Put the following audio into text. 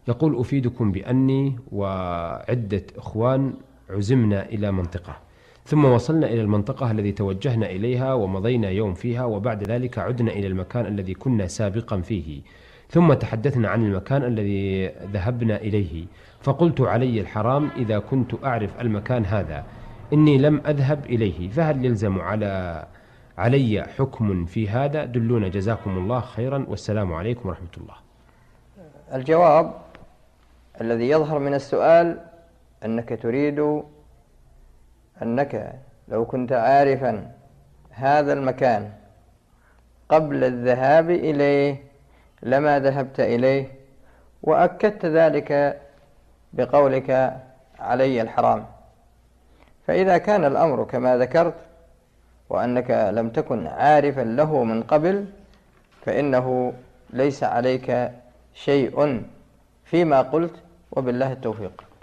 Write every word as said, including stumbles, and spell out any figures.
يقول: أفيدكم بأني وعدة إخوان عزمنا إلى منطقة، ثم وصلنا إلى المنطقة الذي توجهنا إليها ومضينا يوم فيها، وبعد ذلك عدنا إلى المكان الذي كنا سابقا فيه، ثم تحدثنا عن المكان الذي ذهبنا إليه، فقلت: علي الحرام إذا كنت أعرف المكان هذا، إني لم أذهب إليه، فهل يلزم على علي حكم في هذا؟ دلونا جزاكم الله خيرا، والسلام عليكم ورحمة الله. الجواب الذي يظهر من السؤال أنك تريد أنك لو كنت عارفا هذا المكان قبل الذهاب إليه لما ذهبت إليه، وأكدت ذلك بقولك علي الحرام. فإذا كان الأمر كما ذكرت وأنك لم تكن عارفا له من قبل، فإنه ليس عليك شيء فيما قلت، وبالله التوفيق.